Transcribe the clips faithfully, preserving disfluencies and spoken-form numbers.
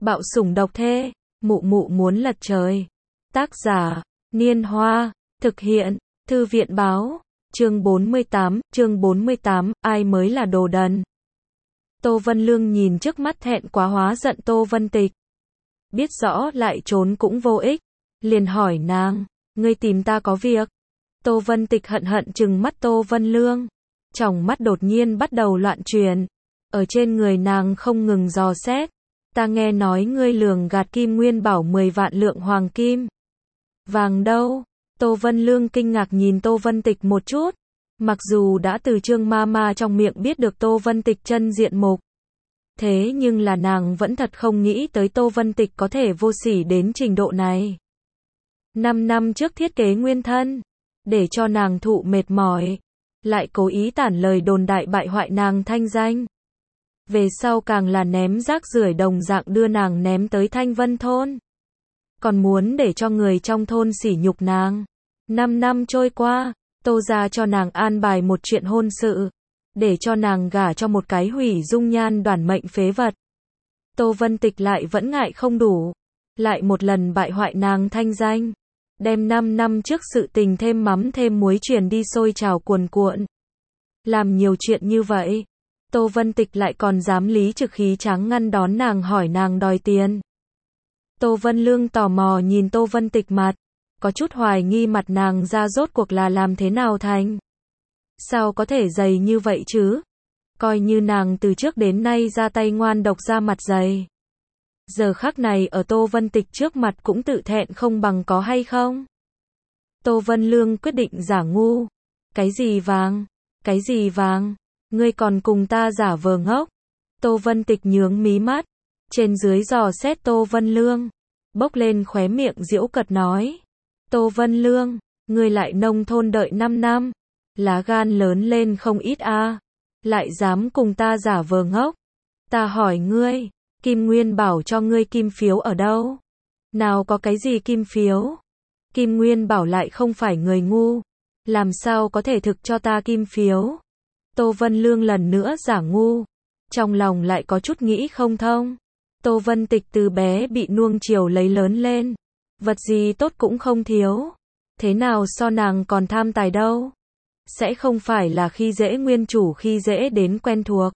Bạo sủng độc thê, mụ mụ muốn lật trời. Tác giả, Niên Hoa, thực hiện, Thư viện báo, chương bốn mươi tám, chương bốn mươi tám, ai mới là đồ đần. Tô Vân Lương nhìn trước mắt thẹn quá hóa giận Tô Vân Tịch. Biết rõ lại trốn cũng vô ích, liền hỏi nàng, ngươi tìm ta có việc. Tô Vân Tịch hận hận trừng mắt Tô Vân Lương, tròng mắt đột nhiên bắt đầu loạn chuyển, ở trên người nàng không ngừng dò xét. Ta nghe nói ngươi lường gạt Kim Nguyên Bảo mười vạn lượng hoàng kim. Vàng đâu? Tô Vân Lương kinh ngạc nhìn Tô Vân Tịch một chút. Mặc dù đã từ Trương ma ma trong miệng biết được Tô Vân Tịch chân diện mục, thế nhưng là nàng vẫn thật không nghĩ tới Tô Vân Tịch có thể vô sỉ đến trình độ này. Năm năm trước thiết kế nguyên thân, để cho nàng thụ mệt mỏi, lại cố ý tản lời đồn đại bại hoại nàng thanh danh. Về sau càng là ném rác rưởi đồng dạng đưa nàng ném tới Thanh Vân thôn. Còn muốn để cho người trong thôn sỉ nhục nàng. Năm năm trôi qua, Tô gia cho nàng an bài một chuyện hôn sự, để cho nàng gả cho một cái hủy dung nhan đoản mệnh phế vật. Tô Vân Tịch lại vẫn ngại không đủ, lại một lần bại hoại nàng thanh danh, đem năm năm trước sự tình thêm mắm thêm muối truyền đi sôi trào cuồn cuộn. Làm nhiều chuyện như vậy, Tô Vân Tịch lại còn dám lý trực khí tráng ngăn đón nàng hỏi nàng đòi tiền. Tô Vân Lương tò mò nhìn Tô Vân Tịch mặt, có chút hoài nghi mặt nàng ra rốt cuộc là làm thế nào thành. Sao có thể dày như vậy chứ? Coi như nàng từ trước đến nay ra tay ngoan độc ra mặt dày. Giờ khắc này ở Tô Vân Tịch trước mặt cũng tự thẹn không bằng có hay không? Tô Vân Lương quyết định giả ngu. Cái gì vàng? Cái gì vàng? Ngươi còn cùng ta giả vờ ngốc. Tô Vân Tịch nhướng mí mắt, trên dưới dò xét Tô Vân Lương, bốc lên khóe miệng giễu cợt nói. Tô Vân Lương, ngươi lại nông thôn đợi năm năm, lá gan lớn lên không ít a, à. Lại dám cùng ta giả vờ ngốc. Ta hỏi ngươi, Kim Nguyên Bảo cho ngươi kim phiếu ở đâu? Nào có cái gì kim phiếu? Kim Nguyên Bảo lại không phải người ngu, làm sao có thể thực cho ta kim phiếu? Tô Vân Lương lần nữa giả ngu, trong lòng lại có chút nghĩ không thông. Tô Vân Tịch từ bé bị nuông chiều lấy lớn lên, vật gì tốt cũng không thiếu, thế nào so nàng còn tham tài đâu. Sẽ không phải là khi dễ nguyên chủ khi dễ đến quen thuộc.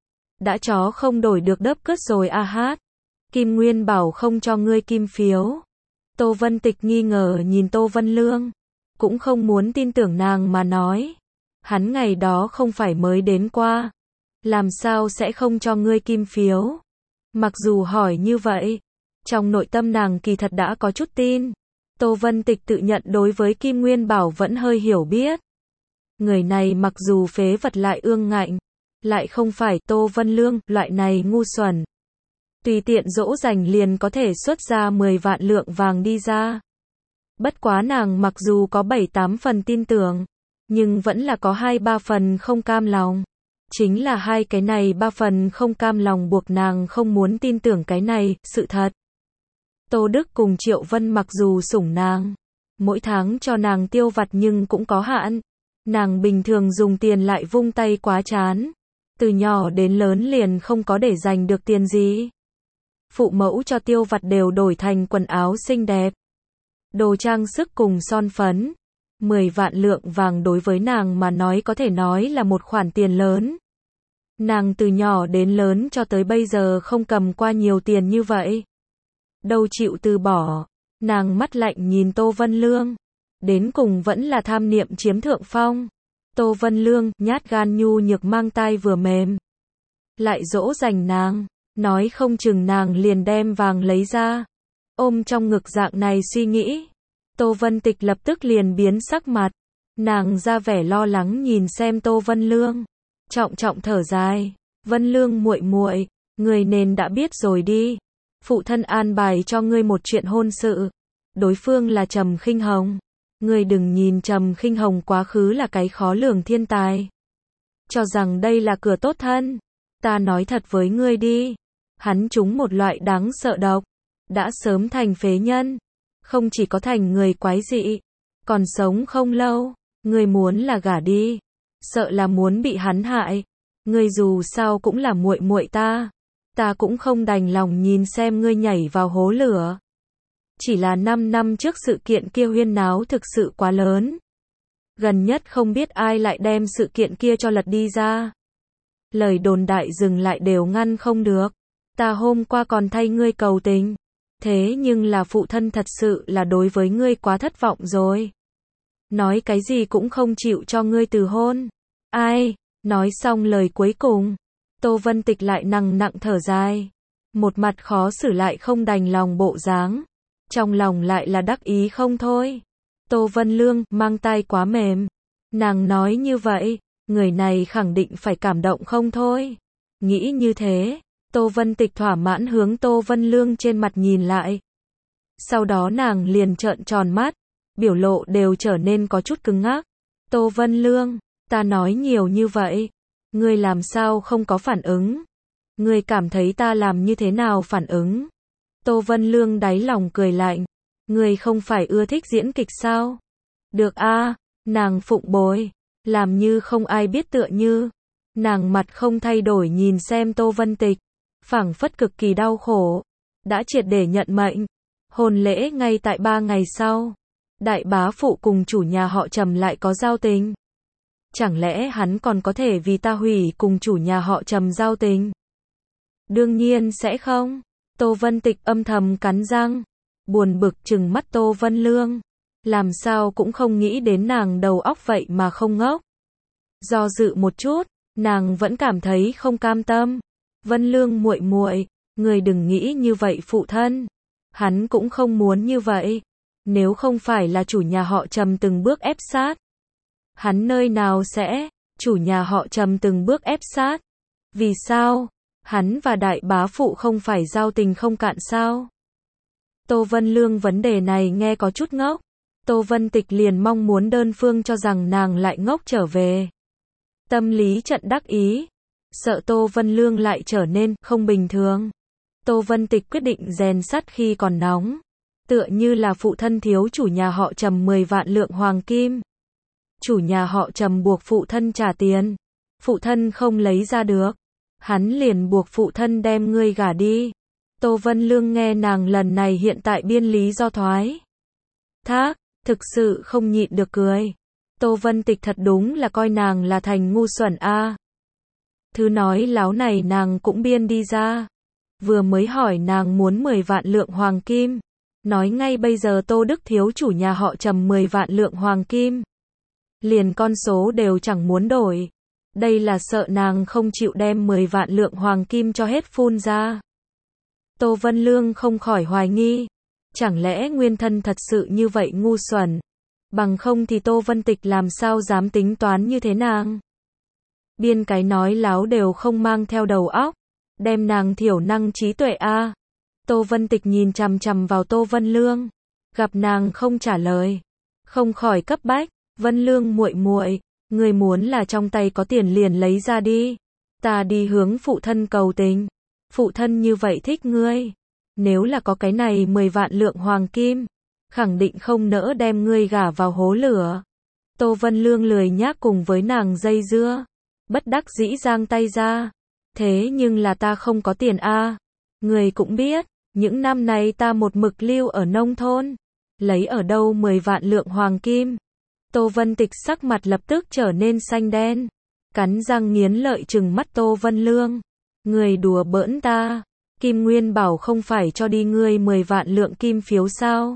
Đã chó không đổi được đớp cứt rồi a hát. Kim Nguyên Bảo không cho ngươi kim phiếu. Tô Vân Tịch nghi ngờ nhìn Tô Vân Lương, cũng không muốn tin tưởng nàng mà nói. Hắn ngày đó không phải mới đến qua, làm sao sẽ không cho ngươi kim phiếu? Mặc dù hỏi như vậy, trong nội tâm nàng kỳ thật đã có chút tin. Tô Vân Tịch tự nhận đối với Kim Nguyên Bảo vẫn hơi hiểu biết. Người này mặc dù phế vật lại ương ngạnh, lại không phải Tô Vân Lương loại này ngu xuẩn. Tùy tiện dỗ dành liền có thể xuất ra mười vạn lượng vàng đi ra. Bất quá nàng mặc dù có bảy tám phần tin tưởng, nhưng vẫn là có hai ba phần không cam lòng. Chính là hai cái này ba phần không cam lòng buộc nàng không muốn tin tưởng cái này, sự thật. Tô Đức cùng Triệu Vân mặc dù sủng nàng, mỗi tháng cho nàng tiêu vặt nhưng cũng có hạn. Nàng bình thường dùng tiền lại vung tay quá chán. Từ nhỏ đến lớn liền không có để dành được tiền gì. Phụ mẫu cho tiêu vặt đều đổi thành quần áo xinh đẹp, đồ trang sức cùng son phấn. Mười vạn lượng vàng đối với nàng mà nói có thể nói là một khoản tiền lớn. Nàng từ nhỏ đến lớn cho tới bây giờ không cầm qua nhiều tiền như vậy. Đâu chịu từ bỏ. Nàng mắt lạnh nhìn Tô Vân Lương, đến cùng vẫn là tham niệm chiếm thượng phong. Tô Vân Lương nhát gan nhu nhược mang tai vừa mềm, lại dỗ dành nàng, nói không chừng nàng liền đem vàng lấy ra. Ôm trong ngực dạng này suy nghĩ, Tô Vân Tịch lập tức liền biến sắc mặt. Nàng ra vẻ lo lắng nhìn xem Tô Vân Lương, trọng trọng thở dài. Vân Lương muội muội, người nên đã biết rồi đi. Phụ thân an bài cho ngươi một chuyện hôn sự. Đối phương là Trầm Khinh Hồng. Ngươi đừng nhìn Trầm Khinh Hồng quá khứ là cái khó lường thiên tài, cho rằng đây là cửa tốt thân. Ta nói thật với ngươi đi, hắn trúng một loại đáng sợ độc, đã sớm thành phế nhân. Không chỉ có thành người quái dị, còn sống không lâu. Ngươi muốn là gả đi, sợ là muốn bị hắn hại. Ngươi dù sao cũng là muội muội ta, Ta cũng không đành lòng nhìn xem ngươi nhảy vào hố lửa. Chỉ là năm năm trước sự kiện kia huyên náo thực sự quá lớn. Gần nhất không biết ai lại đem sự kiện kia cho lật đi ra. Lời đồn đại dừng lại đều ngăn không được. Ta hôm qua còn thay ngươi cầu tình. Thế nhưng là phụ thân thật sự là đối với ngươi quá thất vọng rồi. Nói cái gì cũng không chịu cho ngươi từ hôn. Ai? Nói xong lời cuối cùng. Tô Vân Tịch lại nặng nặng thở dài. Một mặt khó xử lại không đành lòng bộ dáng. Trong lòng lại là đắc ý không thôi. Tô Vân Lương, mang tai quá mềm. Nàng nói như vậy, người này khẳng định phải cảm động không thôi. Nghĩ như thế, Tô Vân Tịch thỏa mãn hướng Tô Vân Lương trên mặt nhìn lại. Sau đó nàng liền trợn tròn mắt, biểu lộ đều trở nên có chút cứng ngắc. Tô Vân Lương, ta nói nhiều như vậy, ngươi làm sao không có phản ứng? Ngươi cảm thấy ta làm như thế nào phản ứng? Tô Vân Lương đáy lòng cười lạnh. Ngươi không phải ưa thích diễn kịch sao? Được a, nàng phụng bồi, làm như không ai biết tựa như. Nàng mặt không thay đổi nhìn xem Tô Vân Tịch, phảng phất cực kỳ đau khổ, đã triệt để nhận mệnh. Hôn lễ ngay tại ba ngày sau, đại bá phụ cùng chủ nhà họ Trầm lại có giao tình. Chẳng lẽ hắn còn có thể vì ta hủy cùng chủ nhà họ Trầm giao tình? Đương nhiên sẽ không. Tô Vân Tịch âm thầm cắn răng, buồn bực trừng mắt Tô Vân Lương, làm sao cũng không nghĩ đến nàng đầu óc vậy mà không ngốc. Do dự một chút, nàng vẫn cảm thấy không cam tâm. Vân Lương muội muội, người đừng nghĩ như vậy phụ thân. Hắn cũng không muốn như vậy. Nếu không phải là chủ nhà họ Trầm từng bước ép sát, hắn nơi nào sẽ, chủ nhà họ Trầm từng bước ép sát. Vì sao? Hắn và đại bá phụ không phải giao tình không cạn sao? Tô Vân Lương vấn đề này nghe có chút ngốc. Tô Vân Tịch liền mong muốn đơn phương cho rằng nàng lại ngốc trở về. Tâm lý trận đắc ý, sợ Tô Vân Lương lại trở nên không bình thường. Tô Vân Tịch quyết định rèn sắt khi còn nóng. Tựa như là phụ thân thiếu chủ nhà họ Trầm mười vạn lượng hoàng kim. Chủ nhà họ Trầm buộc phụ thân trả tiền. Phụ thân không lấy ra được. Hắn liền buộc phụ thân đem ngươi gả đi. Tô Vân Lương nghe nàng lần này hiện tại biên lý do thoái thác, thực sự không nhịn được cười. Tô Vân Tịch thật đúng là coi nàng là thành ngu xuẩn a. À. Thứ nói láo này nàng cũng biên đi ra. Vừa mới hỏi nàng muốn mười vạn lượng hoàng kim. Nói ngay bây giờ Tô Đức thiếu chủ nhà họ Trầm mười vạn lượng hoàng kim. Liền con số đều chẳng muốn đổi. Đây là sợ nàng không chịu đem mười vạn lượng hoàng kim cho hết phun ra. Tô Vân Lương không khỏi hoài nghi. Chẳng lẽ nguyên thân thật sự như vậy ngu xuẩn? Bằng không thì Tô Vân Tịch làm sao dám tính toán như thế nàng? Biên cái nói láo đều không mang theo đầu óc. Đem nàng thiểu năng trí tuệ a. À. Tô Vân Tịch nhìn chằm chằm vào Tô Vân Lương. Gặp nàng không trả lời. Không khỏi cấp bách. Vân Lương muội muội, người muốn là trong tay có tiền liền lấy ra đi. Ta đi hướng phụ thân cầu tình. Phụ thân như vậy thích ngươi. Nếu là có cái này mười vạn lượng hoàng kim, khẳng định không nỡ đem ngươi gả vào hố lửa. Tô Vân Lương lười nhác cùng với nàng dây dưa. Bất đắc dĩ giang tay ra. Thế nhưng là ta không có tiền a. À. Người cũng biết, những năm này ta một mực lưu ở nông thôn. Lấy ở đâu mười vạn lượng hoàng kim. Tô Vân Tịch sắc mặt lập tức trở nên xanh đen. Cắn răng nghiến lợi trừng mắt Tô Vân Lương. Người đùa bỡn ta. Kim Nguyên bảo không phải cho đi ngươi mười vạn lượng kim phiếu sao?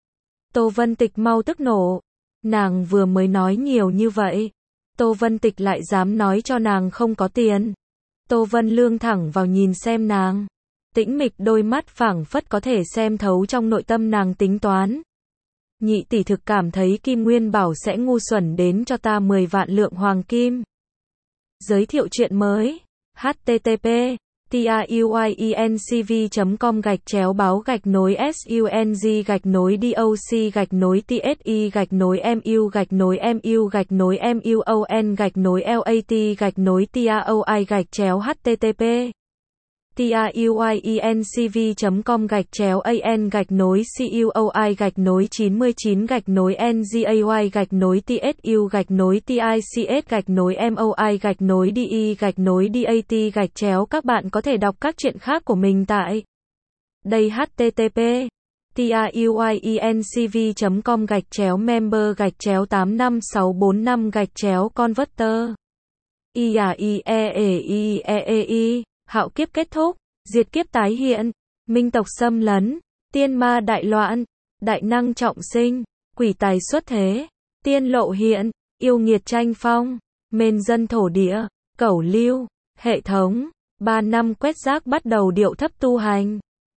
Tô Vân Tịch mau tức nổ. Nàng vừa mới nói nhiều như vậy. Tô Vân Tịch lại dám nói cho nàng không có tiền. Tô Vân Lương thẳng vào nhìn xem nàng. Tĩnh mịch đôi mắt phảng phất có thể xem thấu trong nội tâm nàng tính toán. Nhị tỷ thực cảm thấy Kim Nguyên bảo sẽ ngu xuẩn đến cho ta mười vạn lượng hoàng kim. Giới thiệu chuyện mới. H T T P tuyencv chấm com gạch chéo báo gạch nối sung gạch nối doc gạch nối tsi gạch nối mu gạch nối mu gạch nối muon gạch nối lat gạch nối taoi gạch chéo http tuyuyencv chấm com gạch chéo an gạch nối cuoi gạch nối chín mươi chín gạch nối ngay gạch nối tsu gạch nối tics gạch nối moi gạch nối de gạch nối dat gạch chéo. Các bạn có thể đọc các truyện khác của mình tại đây http tuyuyencv chấm com gạch chéo member gạch chéo tám năm sáu bốn năm gạch chéo converter. iaieeei Hạo kiếp kết thúc, diệt kiếp tái hiện, minh tộc xâm lấn, tiên ma đại loạn, đại năng trọng sinh, quỷ tài xuất thế, tiên lộ hiện, yêu nghiệt tranh phong, mên dân thổ địa, cẩu lưu, hệ thống, ba năm quét rác bắt đầu điệu thấp tu hành.